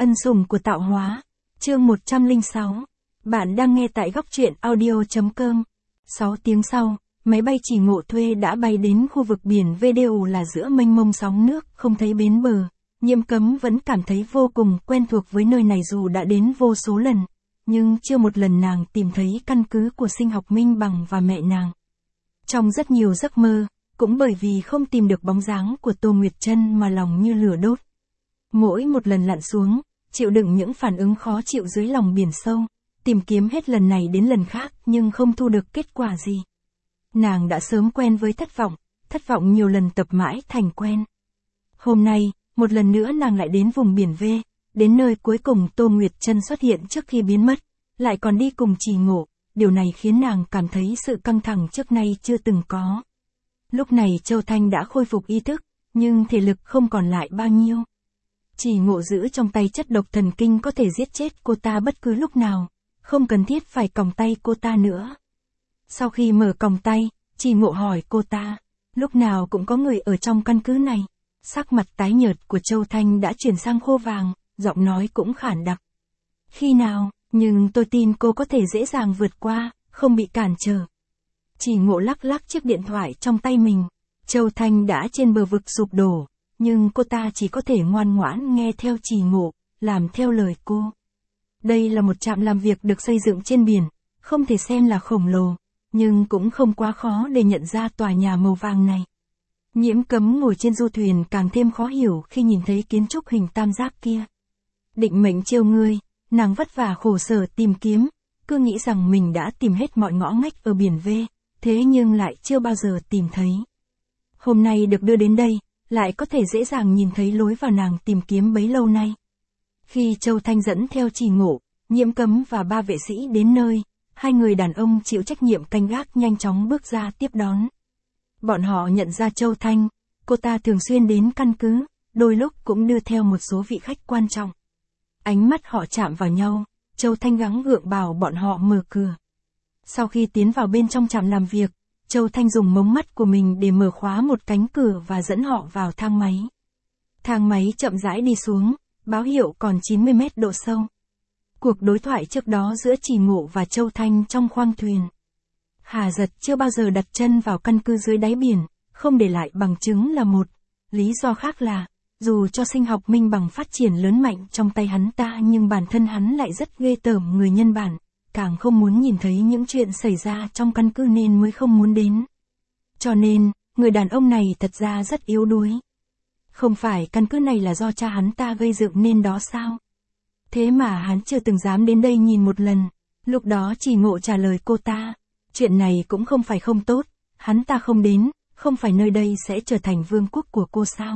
Ân sủng của tạo hóa. Chương 106. Bạn đang nghe tại góc truyện audio.com. 6 tiếng sau, máy bay Chỉ Ngộ thuê đã bay đến khu vực biển VDU là giữa mênh mông sóng nước, không thấy bến bờ. Nhiễm Cấm vẫn cảm thấy vô cùng quen thuộc với nơi này dù đã đến vô số lần. Nhưng chưa một lần nàng tìm thấy căn cứ của Sinh học Minh Bằng và mẹ nàng. Trong rất nhiều giấc mơ, cũng bởi vì không tìm được bóng dáng của Tô Nguyệt Trân mà lòng như lửa đốt. Mỗi một lần lặn xuống, chịu đựng những phản ứng khó chịu dưới lòng biển sâu, tìm kiếm hết lần này đến lần khác nhưng không thu được kết quả gì. Nàng đã sớm quen với thất vọng nhiều lần tập mãi thành quen. Hôm nay, một lần nữa nàng lại đến vùng biển V, đến nơi cuối cùng Tô Nguyệt Trân xuất hiện trước khi biến mất, lại còn đi cùng Chỉ Ngộ, điều này khiến nàng cảm thấy sự căng thẳng trước nay chưa từng có. Lúc này Châu Thanh đã khôi phục ý thức, nhưng thể lực không còn lại bao nhiêu. Chỉ Ngộ giữ trong tay chất độc thần kinh có thể giết chết cô ta bất cứ lúc nào, không cần thiết phải còng tay cô ta nữa. Sau khi mở còng tay, Chỉ Ngộ hỏi cô ta, lúc nào cũng có người ở trong căn cứ này. Sắc mặt tái nhợt của Châu Thanh đã chuyển sang khô vàng, giọng nói cũng khản đặc. Khi nào, nhưng tôi tin cô có thể dễ dàng vượt qua, không bị cản trở. Chỉ Ngộ lắc lắc chiếc điện thoại trong tay mình. Châu Thanh đã trên bờ vực sụp đổ, nhưng cô ta chỉ có thể ngoan ngoãn nghe theo Chỉ Ngộ, làm theo lời cô. Đây là một trạm làm việc được xây dựng trên biển, không thể xem là khổng lồ, nhưng cũng không quá khó để nhận ra tòa nhà màu vàng này. Nhiễm Cấm ngồi trên du thuyền càng thêm khó hiểu khi nhìn thấy kiến trúc hình tam giác kia. Định mệnh trêu ngươi, nàng vất vả khổ sở tìm kiếm, cứ nghĩ rằng mình đã tìm hết mọi ngõ ngách ở biển V, thế nhưng lại chưa bao giờ tìm thấy. Hôm nay được đưa đến đây, lại có thể dễ dàng nhìn thấy lối vào nàng tìm kiếm bấy lâu nay. Khi Châu Thanh dẫn theo Chỉ Ngộ, Nhiễm Cấm và 3 vệ sĩ đến nơi, 2 người đàn ông chịu trách nhiệm canh gác nhanh chóng bước ra tiếp đón. Bọn họ nhận ra Châu Thanh, cô ta thường xuyên đến căn cứ, đôi lúc cũng đưa theo một số vị khách quan trọng. Ánh mắt họ chạm vào nhau, Châu Thanh gắng gượng bảo bọn họ mở cửa. Sau khi tiến vào bên trong trạm làm việc, Châu Thanh dùng mống mắt của mình để mở khóa một cánh cửa và dẫn họ vào thang máy. Thang máy chậm rãi đi xuống, báo hiệu còn 90 mét độ sâu. Cuộc đối thoại trước đó giữa Chỉ Ngộ và Châu Thanh trong khoang thuyền. Hà Giật chưa bao giờ đặt chân vào căn cứ dưới đáy biển, không để lại bằng chứng là một. Lý do khác là, dù cho Sinh học Minh Bằng phát triển lớn mạnh trong tay hắn ta nhưng bản thân hắn lại rất ghê tởm người nhân bản, càng không muốn nhìn thấy những chuyện xảy ra trong căn cứ nên mới không muốn đến. Cho nên, người đàn ông này thật ra rất yếu đuối. Không phải căn cứ này là do cha hắn ta gây dựng nên đó sao? Thế mà hắn chưa từng dám đến đây nhìn một lần. Lúc đó Chỉ Ngộ trả lời cô ta, chuyện này cũng không phải không tốt, hắn ta không đến, không phải nơi đây sẽ trở thành vương quốc của cô sao?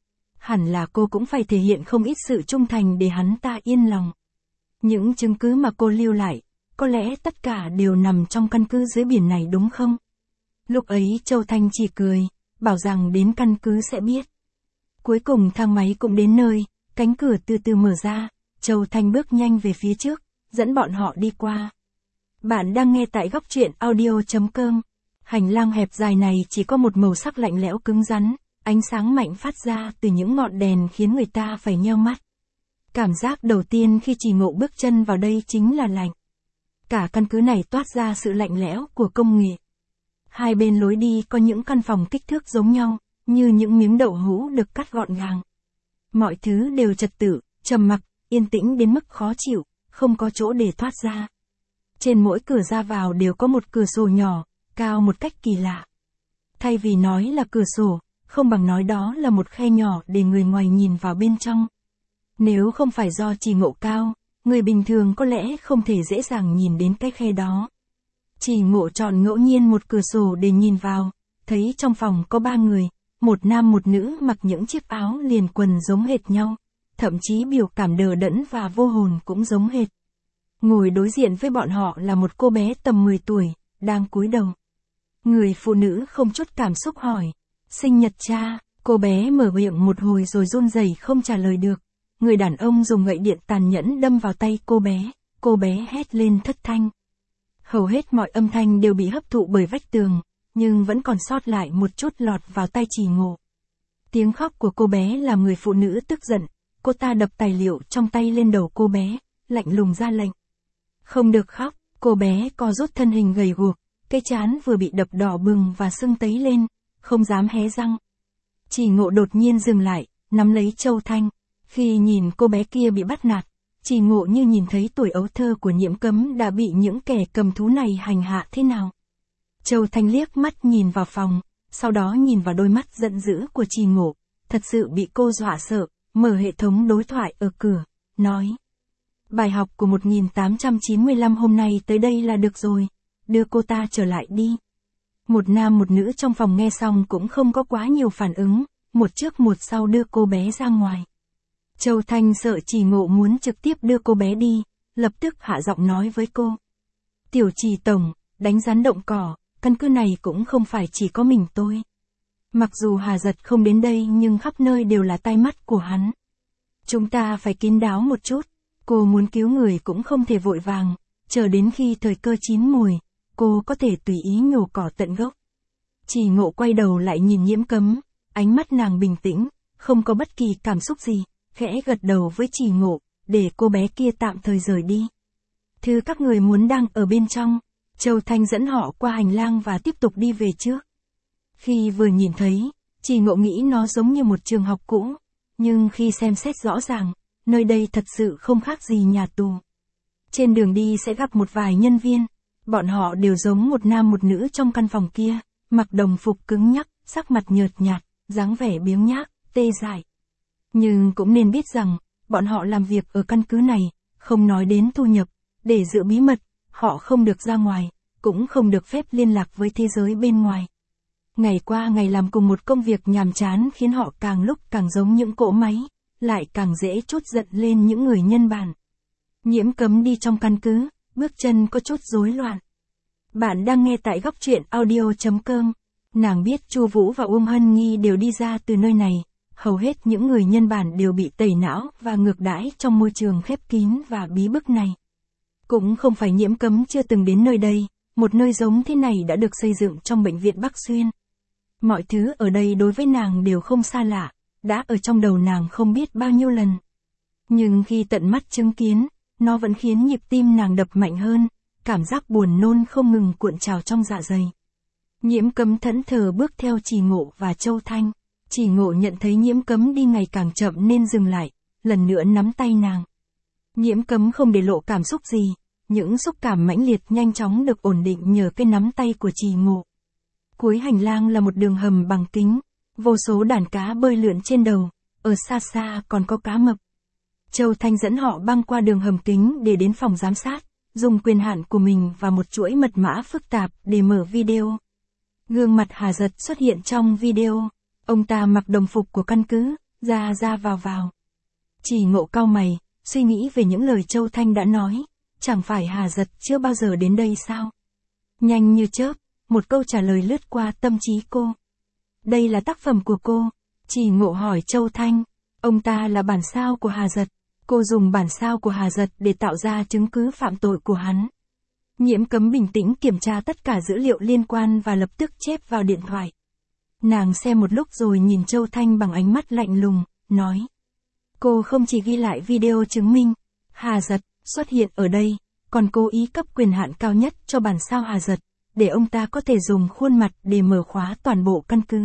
Hẳn là cô cũng phải thể hiện không ít sự trung thành để hắn ta yên lòng. Những chứng cứ mà cô lưu lại, có lẽ tất cả đều nằm trong căn cứ dưới biển này đúng không? Lúc ấy Châu Thanh chỉ cười, bảo rằng đến căn cứ sẽ biết. Cuối cùng thang máy cũng đến nơi, cánh cửa từ từ mở ra, Châu Thanh bước nhanh về phía trước, dẫn bọn họ đi qua. Bạn đang nghe tại góc truyện audio.com. Hành lang hẹp dài này chỉ có một màu sắc lạnh lẽo cứng rắn, ánh sáng mạnh phát ra từ những ngọn đèn khiến người ta phải nheo mắt. Cảm giác đầu tiên khi Chỉ Ngộ bước chân vào đây chính là lạnh. Cả căn cứ này toát ra sự lạnh lẽo của công nghệ. Hai bên lối đi có những căn phòng kích thước giống nhau, như những miếng đậu hũ được cắt gọn gàng. Mọi thứ đều trật tự, trầm mặc, yên tĩnh đến mức khó chịu, không có chỗ để thoát ra. Trên mỗi cửa ra vào đều có một cửa sổ nhỏ, cao một cách kỳ lạ. Thay vì nói là cửa sổ, không bằng nói đó là một khe nhỏ để người ngoài nhìn vào bên trong. Nếu không phải do Chỉ Ngộ cao, người bình thường có lẽ không thể dễ dàng nhìn đến cái khe đó. Chỉ Ngộ chọn ngẫu nhiên một cửa sổ để nhìn vào, thấy trong phòng có 3 người, một nam một nữ mặc những chiếc áo liền quần giống hệt nhau, thậm chí biểu cảm đờ đẫn và vô hồn cũng giống hệt. Ngồi đối diện với bọn họ là một cô bé tầm 10 tuổi, đang cúi đầu. Người phụ nữ không chút cảm xúc hỏi, sinh nhật cha, cô bé mở miệng một hồi rồi run rẩy không trả lời được. Người đàn ông dùng gậy điện tàn nhẫn đâm vào tay cô bé hét lên thất thanh. Hầu hết mọi âm thanh đều bị hấp thụ bởi vách tường, nhưng vẫn còn sót lại một chút lọt vào tai Chỉ Ngộ. Tiếng khóc của cô bé làm người phụ nữ tức giận, cô ta đập tài liệu trong tay lên đầu cô bé, lạnh lùng ra lệnh. Không được khóc, cô bé co rút thân hình gầy guộc, cái trán vừa bị đập đỏ bừng và sưng tấy lên, không dám hé răng. Chỉ Ngộ đột nhiên dừng lại, nắm lấy Châu Thanh. Khi nhìn cô bé kia bị bắt nạt, Chỉ Ngộ như nhìn thấy tuổi ấu thơ của Nhiễm Cấm đã bị những kẻ cầm thú này hành hạ thế nào. Châu Thanh liếc mắt nhìn vào phòng, sau đó nhìn vào đôi mắt giận dữ của Chỉ Ngộ, thật sự bị cô dọa sợ, mở hệ thống đối thoại ở cửa, nói. Bài học của 1895 hôm nay tới đây là được rồi, đưa cô ta trở lại đi. Một nam một nữ trong phòng nghe xong cũng không có quá nhiều phản ứng, một trước một sau đưa cô bé ra ngoài. Châu Thanh sợ Chỉ Ngộ muốn trực tiếp đưa cô bé đi, lập tức hạ giọng nói với cô. Tiểu Chỉ tổng, đánh rắn động cỏ, căn cứ này cũng không phải chỉ có mình tôi. Mặc dù Hà Giật không đến đây nhưng khắp nơi đều là tai mắt của hắn. Chúng ta phải kín đáo một chút, cô muốn cứu người cũng không thể vội vàng, chờ đến khi thời cơ chín mùi, cô có thể tùy ý nhổ cỏ tận gốc. Chỉ Ngộ quay đầu lại nhìn Nhiễm Cấm, ánh mắt nàng bình tĩnh, không có bất kỳ cảm xúc gì, khẽ gật đầu với Chỉ Ngộ, để cô bé kia tạm thời rời đi. Thứ các người muốn đang ở bên trong. Châu Thanh dẫn họ qua hành lang và tiếp tục đi về trước. Khi vừa nhìn thấy, Chỉ Ngộ nghĩ nó giống như một trường học cũ, nhưng khi xem xét rõ ràng, nơi đây thật sự không khác gì nhà tù. Trên đường đi sẽ gặp một vài nhân viên, bọn họ đều giống một nam một nữ trong căn phòng kia, mặc đồng phục cứng nhắc, sắc mặt nhợt nhạt, dáng vẻ biếng nhác, tê dại. Nhưng cũng nên biết rằng, bọn họ làm việc ở căn cứ này, không nói đến thu nhập, để giữ bí mật, họ không được ra ngoài, cũng không được phép liên lạc với thế giới bên ngoài. Ngày qua ngày làm cùng một công việc nhàm chán khiến họ càng lúc càng giống những cỗ máy, lại càng dễ trút giận lên những người nhân bản. Nhiễm Cấm đi trong căn cứ, bước chân có chút rối loạn. Bạn đang nghe tại góc truyện audio.com. Nàng biết Chu Vũ và Hân Nghi đều đi ra từ nơi này, hầu hết những người nhân bản đều bị tẩy não và ngược đãi trong môi trường khép kín và bí bức này. Cũng không phải Nhiễm Cấm chưa từng đến nơi đây, một nơi giống thế này đã được xây dựng trong bệnh viện Bắc Xuyên. Mọi thứ ở đây đối với nàng đều không xa lạ, đã ở trong đầu nàng không biết bao nhiêu lần. Nhưng khi tận mắt chứng kiến, nó vẫn khiến nhịp tim nàng đập mạnh hơn, cảm giác buồn nôn không ngừng cuộn trào trong dạ dày. Nhiễm Cấm thẫn thờ bước theo Chỉ Ngộ và Châu Thanh. Chỉ Ngộ nhận thấy Nhiễm Cấm đi ngày càng chậm nên dừng lại, lần nữa nắm tay nàng. Nhiễm Cấm không để lộ cảm xúc gì, những xúc cảm mãnh liệt nhanh chóng được ổn định nhờ cái nắm tay của Chỉ Ngộ. Cuối hành lang là một đường hầm bằng kính, vô số đàn cá bơi lượn trên đầu, ở xa xa còn có cá mập. Châu Thanh dẫn họ băng qua đường hầm kính để đến phòng giám sát, dùng quyền hạn của mình và một chuỗi mật mã phức tạp để mở video. Gương mặt Hà Giật xuất hiện trong video, ông ta mặc đồng phục của căn cứ, ra ra vào vào. Chỉ Ngộ cau mày, suy nghĩ về những lời Châu Thanh đã nói, chẳng phải Hà Giật chưa bao giờ đến đây sao? Nhanh như chớp, một câu trả lời lướt qua tâm trí cô. Đây là tác phẩm của cô. Chỉ Ngộ hỏi Châu Thanh, ông ta là bản sao của Hà Giật, cô dùng bản sao của Hà Giật để tạo ra chứng cứ phạm tội của hắn. Nhiễm Cấm bình tĩnh kiểm tra tất cả dữ liệu liên quan và lập tức chép vào điện thoại. Nàng xem một lúc rồi nhìn Châu Thanh bằng ánh mắt lạnh lùng, nói. Cô không chỉ ghi lại video chứng minh Hà Giật xuất hiện ở đây, còn cố ý cấp quyền hạn cao nhất cho bản sao Hà Giật, để ông ta có thể dùng khuôn mặt để mở khóa toàn bộ căn cứ.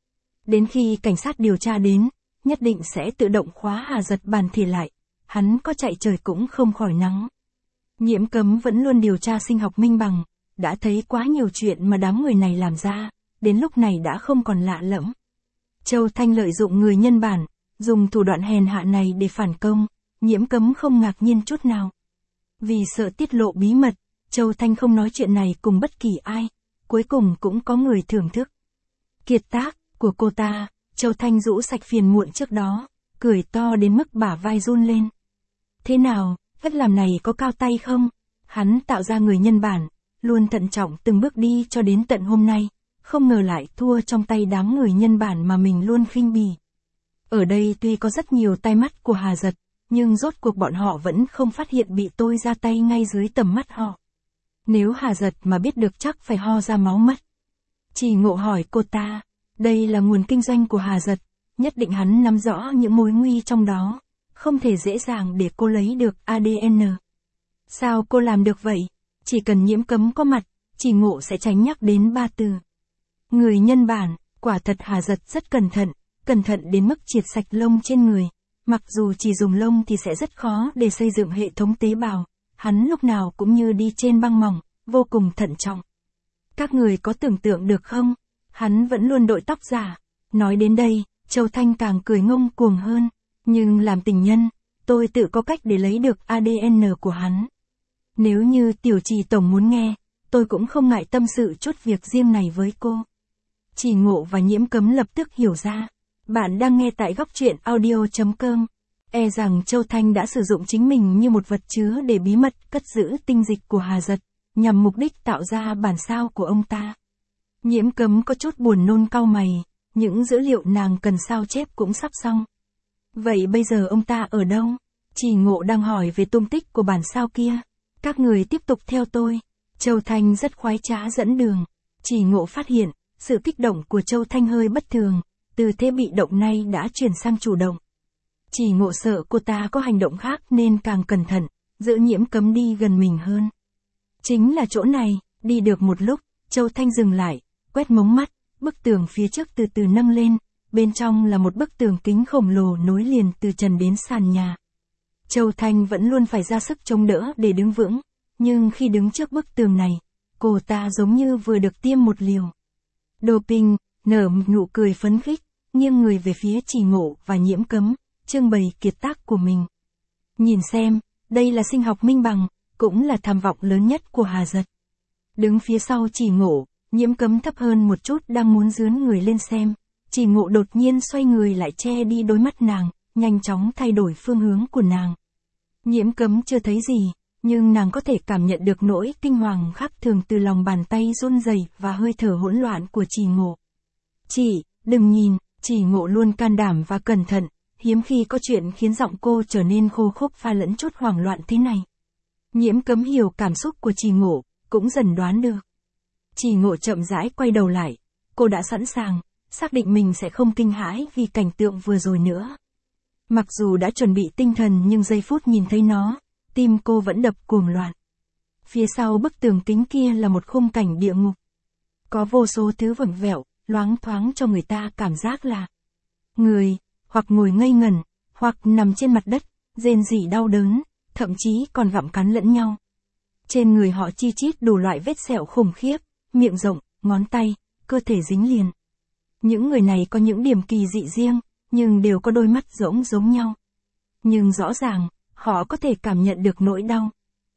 Đến khi cảnh sát điều tra đến, nhất định sẽ tự động khóa Hà Giật bản thể lại, hắn có chạy trời cũng không khỏi nắng. Nhiễm Cấm vẫn luôn điều tra sinh học minh bằng, đã thấy quá nhiều chuyện mà đám người này làm ra, đến lúc này đã không còn lạ lẫm. Châu Thanh lợi dụng người nhân bản, dùng thủ đoạn hèn hạ này để phản công, Nhiễm Cấm không ngạc nhiên chút nào. Vì sợ tiết lộ bí mật, Châu Thanh không nói chuyện này cùng bất kỳ ai, cuối cùng cũng có người thưởng thức. Kiệt tác của cô ta, Châu Thanh rũ sạch phiền muộn trước đó, cười to đến mức bả vai run lên. Thế nào, cách làm này có cao tay không? Hắn tạo ra người nhân bản, luôn thận trọng từng bước đi cho đến tận hôm nay, không ngờ lại thua trong tay đám người nhân bản mà mình luôn khinh bỉ. Ở đây tuy có rất nhiều tai mắt của Hà Giật, nhưng rốt cuộc bọn họ vẫn không phát hiện bị tôi ra tay ngay dưới tầm mắt họ. Nếu Hà Giật mà biết được chắc phải ho ra máu mất. Chỉ Ngộ hỏi cô ta, đây là nguồn kinh doanh của Hà Giật, nhất định hắn nắm rõ những mối nguy trong đó, không thể dễ dàng để cô lấy được ADN. Sao cô làm được vậy? Chỉ cần Nhiễm Cấm có mặt, Chỉ Ngộ sẽ tránh nhắc đến 3 từ. Người nhân bản, quả thật Hà Giật rất cẩn thận đến mức triệt sạch lông trên người. Mặc dù chỉ dùng lông thì sẽ rất khó để xây dựng hệ thống tế bào, hắn lúc nào cũng như đi trên băng mỏng, vô cùng thận trọng. Các người có tưởng tượng được không? Hắn vẫn luôn đội tóc giả. Nói đến đây, Châu Thanh càng cười ngông cuồng hơn. Nhưng làm tình nhân, tôi tự có cách để lấy được ADN của hắn. Nếu như Tiểu Chỉ tổng muốn nghe, tôi cũng không ngại tâm sự chút việc riêng này với cô. Chỉ Ngộ và Nhiễm Cấm lập tức hiểu ra. Bạn đang nghe tại góc truyện audio.com. E rằng Châu Thanh đã sử dụng chính mình như một vật chứa để bí mật cất giữ tinh dịch của Hà Giật, nhằm mục đích tạo ra bản sao của ông ta. Nhiễm Cấm có chút buồn nôn cau mày, những dữ liệu nàng cần sao chép cũng sắp xong. Vậy bây giờ ông ta ở đâu? Chỉ Ngộ đang hỏi về tung tích của bản sao kia. Các người tiếp tục theo tôi. Châu Thanh rất khoái trá dẫn đường. Chỉ Ngộ phát hiện, sự kích động của Châu Thanh hơi bất thường, từ thế bị động nay đã chuyển sang chủ động. Chỉ Ngộ sợ cô ta có hành động khác nên càng cẩn thận, giữ Nhiễm Cấm đi gần mình hơn. Chính là chỗ này, đi được một lúc, Châu Thanh dừng lại, quét mống mắt, bức tường phía trước từ từ nâng lên, bên trong là một bức tường kính khổng lồ nối liền từ trần đến sàn nhà. Châu Thanh vẫn luôn phải ra sức chống đỡ để đứng vững, nhưng khi đứng trước bức tường này, cô ta giống như vừa được tiêm một liều. Doping, nở một nụ cười phấn khích, nghiêng người về phía Chỉ Ngộ và Nhiễm Cấm, trưng bày kiệt tác của mình. Nhìn xem, đây là sinh học minh bằng, cũng là tham vọng lớn nhất của Hà Giật. Đứng phía sau Chỉ Ngộ, Nhiễm Cấm thấp hơn một chút đang muốn dướn người lên xem. Chỉ Ngộ đột nhiên xoay người lại che đi đôi mắt nàng, nhanh chóng thay đổi phương hướng của nàng. Nhiễm Cấm chưa thấy gì, nhưng nàng có thể cảm nhận được nỗi kinh hoàng khác thường từ lòng bàn tay run rẩy và hơi thở hỗn loạn của Chỉ Ngộ. Đừng nhìn, Chỉ Ngộ luôn can đảm và cẩn thận, hiếm khi có chuyện khiến giọng cô trở nên khô khốc pha lẫn chút hoảng loạn thế này. Nhiễm Cấm hiểu cảm xúc của Chỉ Ngộ, cũng dần đoán được. Chỉ Ngộ chậm rãi quay đầu lại, cô đã sẵn sàng, xác định mình sẽ không kinh hãi vì cảnh tượng vừa rồi nữa. Mặc dù đã chuẩn bị tinh thần nhưng giây phút nhìn thấy nó, tim cô vẫn đập cuồng loạn. Phía sau bức tường kính kia là một khung cảnh địa ngục. Có vô số thứ vẩn vẹo, loáng thoáng cho người ta cảm giác là người, hoặc ngồi ngây ngẩn, hoặc nằm trên mặt đất, rên rỉ đau đớn, thậm chí còn gặm cắn lẫn nhau. Trên người họ chi chít đủ loại vết sẹo khủng khiếp, miệng rộng, ngón tay, cơ thể dính liền. Những người này có những điểm kỳ dị riêng, nhưng đều có đôi mắt giống nhau. Nhưng rõ ràng, họ có thể cảm nhận được nỗi đau.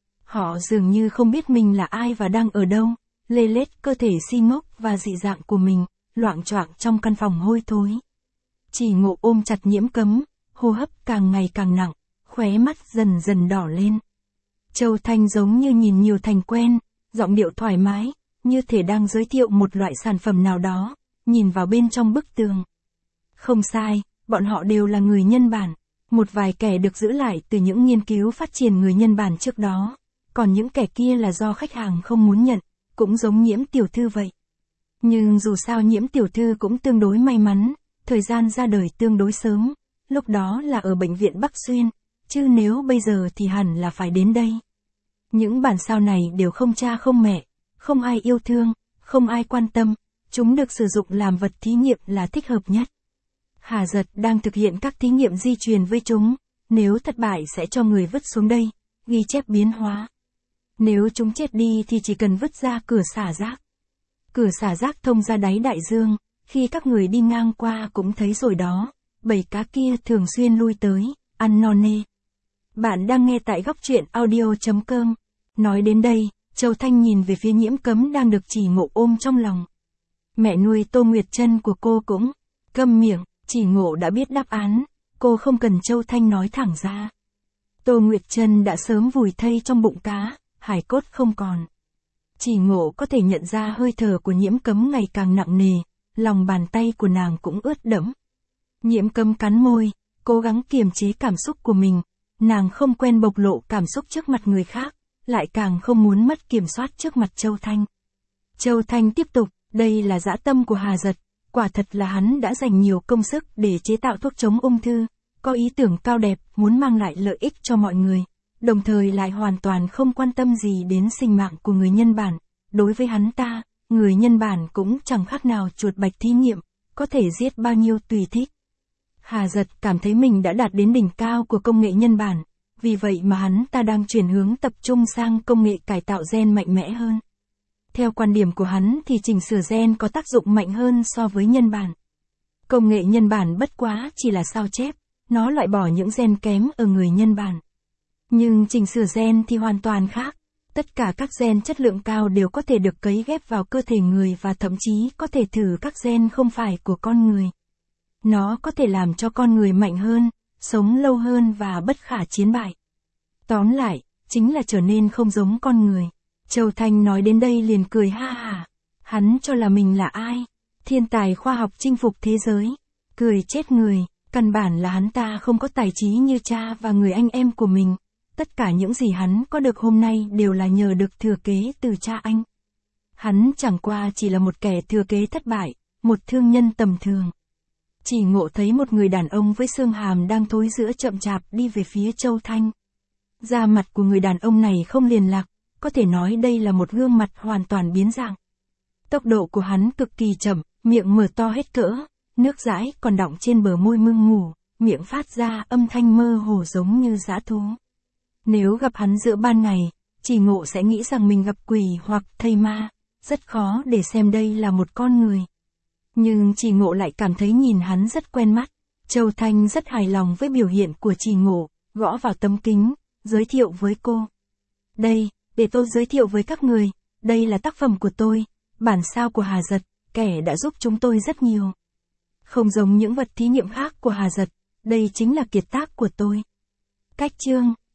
Họ dường như không biết mình là ai và đang ở đâu, lê lết cơ thể si ngốc và dị dạng của mình, loạng choạng trong căn phòng hôi thối. Chỉ Ngộ ôm chặt Nhiễm Cấm, hô hấp càng ngày càng nặng, khóe mắt dần dần đỏ lên. Châu Thanh giống như nhìn nhiều thành quen, giọng điệu thoải mái, như thể đang giới thiệu một loại sản phẩm nào đó, nhìn vào bên trong bức tường. Không sai, bọn họ đều là người nhân bản, một vài kẻ được giữ lại từ những nghiên cứu phát triển người nhân bản trước đó, còn những kẻ kia là do khách hàng không muốn nhận, cũng giống Nhiễm tiểu thư vậy. Nhưng dù sao Nhiễm tiểu thư cũng tương đối may mắn, thời gian ra đời tương đối sớm, lúc đó là ở bệnh viện Bắc Xuyên, chứ nếu bây giờ thì hẳn là phải đến đây. Những bản sao này đều không cha không mẹ, không ai yêu thương, không ai quan tâm, chúng được sử dụng làm vật thí nghiệm là thích hợp nhất. Hà Giật đang thực hiện các thí nghiệm di truyền với chúng, nếu thất bại sẽ cho người vứt xuống đây, ghi chép biến hóa. Nếu chúng chết đi thì chỉ cần vứt ra cửa xả rác. Cửa xả rác thông ra đáy đại dương, khi các người đi ngang qua cũng thấy rồi đó, bầy cá kia thường xuyên lui tới, ăn no nê. Bạn đang nghe tại góc truyện audio.com. Nói đến đây, Châu Thanh nhìn về phía Nhiễm Cấm đang được Chỉ Ngộ ôm trong lòng. Mẹ nuôi Tô Nguyệt Trân của cô cũng câm miệng, Chỉ Ngộ đã biết đáp án, cô không cần Châu Thanh nói thẳng ra. Tô Nguyệt Trân đã sớm vùi thây trong bụng cá, hải cốt không còn. Chỉ Ngộ có thể nhận ra hơi thở của Nhiễm Cấm ngày càng nặng nề, lòng bàn tay của nàng cũng ướt đẫm. Nhiễm Cấm cắn môi, cố gắng kiềm chế cảm xúc của mình, nàng không quen bộc lộ cảm xúc trước mặt người khác, lại càng không muốn mất kiểm soát trước mặt Châu Thanh. Châu Thanh tiếp tục, đây là dã tâm của Hà Giật, quả thật là hắn đã dành nhiều công sức để chế tạo thuốc chống ung thư, có ý tưởng cao đẹp, muốn mang lại lợi ích cho mọi người, đồng thời lại hoàn toàn không quan tâm gì đến sinh mạng của người nhân bản. Đối với hắn ta, người nhân bản cũng chẳng khác nào chuột bạch thí nghiệm, có thể giết bao nhiêu tùy thích. Hà Giật cảm thấy mình đã đạt đến đỉnh cao của công nghệ nhân bản, vì vậy mà hắn ta đang chuyển hướng tập trung sang công nghệ cải tạo gen mạnh mẽ hơn. Theo quan điểm của hắn thì chỉnh sửa gen có tác dụng mạnh hơn so với nhân bản. Công nghệ nhân bản bất quá chỉ là sao chép, nó loại bỏ những gen kém ở người nhân bản. Nhưng chỉnh sửa gen thì hoàn toàn khác. Tất cả các gen chất lượng cao đều có thể được cấy ghép vào cơ thể người và thậm chí có thể thử các gen không phải của con người. Nó có thể làm cho con người mạnh hơn, sống lâu hơn và bất khả chiến bại. Tóm lại, chính là trở nên không giống con người. Châu Thanh nói đến đây liền cười ha hả. Hắn cho là mình là ai? Thiên tài khoa học chinh phục thế giới. Cười chết người, căn bản là hắn ta không có tài trí như cha và người anh em của mình. Tất cả những gì hắn có được hôm nay đều là nhờ được thừa kế từ cha anh. Hắn chẳng qua chỉ là một kẻ thừa kế thất bại, một thương nhân tầm thường. Chỉ Ngộ thấy một người đàn ông với xương hàm đang thối rữa chậm chạp đi về phía Châu Thanh. Da mặt của người đàn ông này không liền lạc, có thể nói đây là một gương mặt hoàn toàn biến dạng. Tốc độ của hắn cực kỳ chậm, miệng mở to hết cỡ, nước dãi còn đọng trên bờ môi mưng mủ, miệng phát ra âm thanh mơ hồ giống như dã thú. Nếu gặp hắn giữa ban ngày, Chỉ Ngộ sẽ nghĩ rằng mình gặp quỷ hoặc thây ma, rất khó để xem đây là một con người. Nhưng Chỉ Ngộ lại cảm thấy nhìn hắn rất quen mắt. Châu Thanh rất hài lòng với biểu hiện của Chỉ Ngộ, gõ vào tấm kính, giới thiệu với cô. Đây, để tôi giới thiệu với các người, đây là tác phẩm của tôi, bản sao của Hà Giật, kẻ đã giúp chúng tôi rất nhiều. Không giống những vật thí nghiệm khác của Hà Giật, đây chính là kiệt tác của tôi. Cách chương